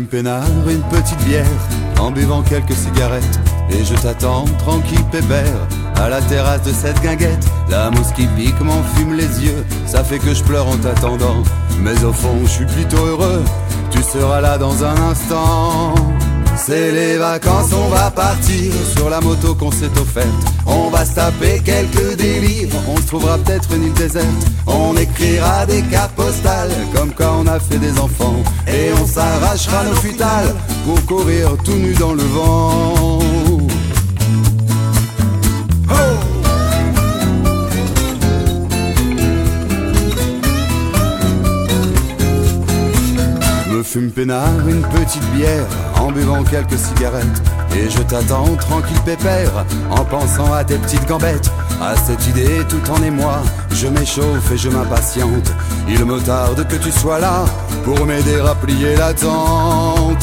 peinard, une petite bière, en buvant quelques cigarettes. Et je t'attends, tranquille pépère, à la terrasse de cette guinguette. La mousse qui pique m'enfume les yeux, ça fait que je pleure en t'attendant. Mais au fond, je suis plutôt heureux, tu seras là dans un instant. C'est les vacances, on va partir sur la moto qu'on s'est offerte. On va se taper quelques délires, on se trouvera peut-être une île déserte. On écrira des cartes postales, comme quand on a fait des enfants. Et on s'arrachera nos futales, pour courir tout nu dans le vent. Me fume peinard, une petite bière, en buvant quelques cigarettes. Et je t'attends tranquille pépère, en pensant à tes petites gambettes. À cette idée tout en émoi, je m'échauffe et je m'impatiente. Il me tarde que tu sois là, pour m'aider à plier la tente.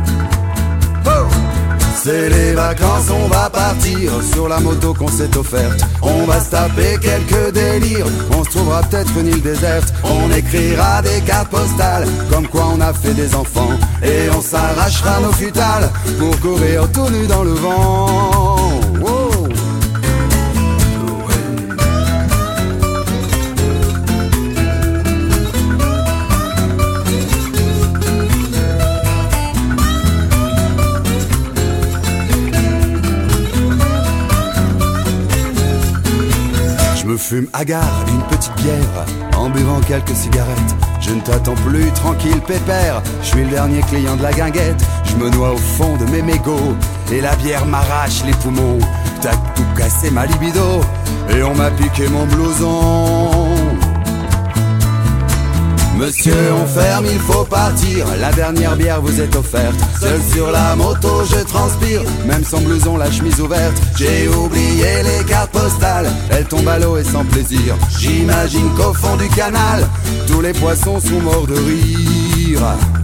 C'est les vacances, on va partir sur la moto qu'on s'est offerte. On va se taper quelques délires, on se trouvera peut-être une île déserte. On écrira des cartes postales, comme quoi on a fait des enfants. Et on s'arrachera nos futales, pour courir tout nu dans le vent. Wow. Je me fume hagard une petite bière, en buvant quelques cigarettes. Je ne t'attends plus, tranquille pépère, je suis le dernier client de la guinguette. Je me noie au fond de mes mégots, et la bière m'arrache les poumons. T'as tout cassé ma libido, et on m'a piqué mon blouson. Monsieur, on ferme, il faut partir, la dernière bière vous est offerte. Seul sur la moto, je transpire, même sans blouson, la chemise ouverte. J'ai oublié les cartes postales, elles tombent à l'eau et sans plaisir. J'imagine qu'au fond du canal, tous les poissons sont morts de rire.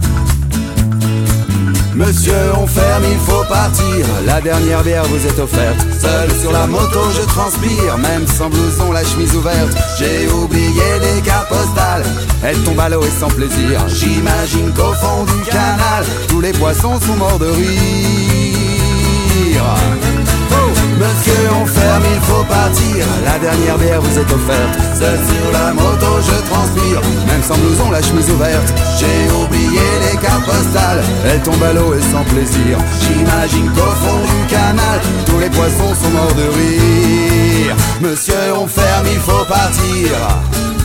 Monsieur, on ferme, il faut partir, la dernière bière vous est offerte. Seul sur la moto, je transpire, même sans blouson, la chemise ouverte. J'ai oublié les cartes postales, elles tombent à l'eau et sans plaisir. J'imagine qu'au fond du canal, tous les poissons sont morts de rire. Monsieur, on ferme, il faut partir, la dernière bière vous est offerte. Seul sur la moto, je transpire, même sans blouson, la chemise ouverte. J'ai oublié les cartes postales, elles tombent à l'eau et sans plaisir. J'imagine qu'au fond du canal, tous les poissons sont morts de rire. Monsieur, on ferme, il faut partir.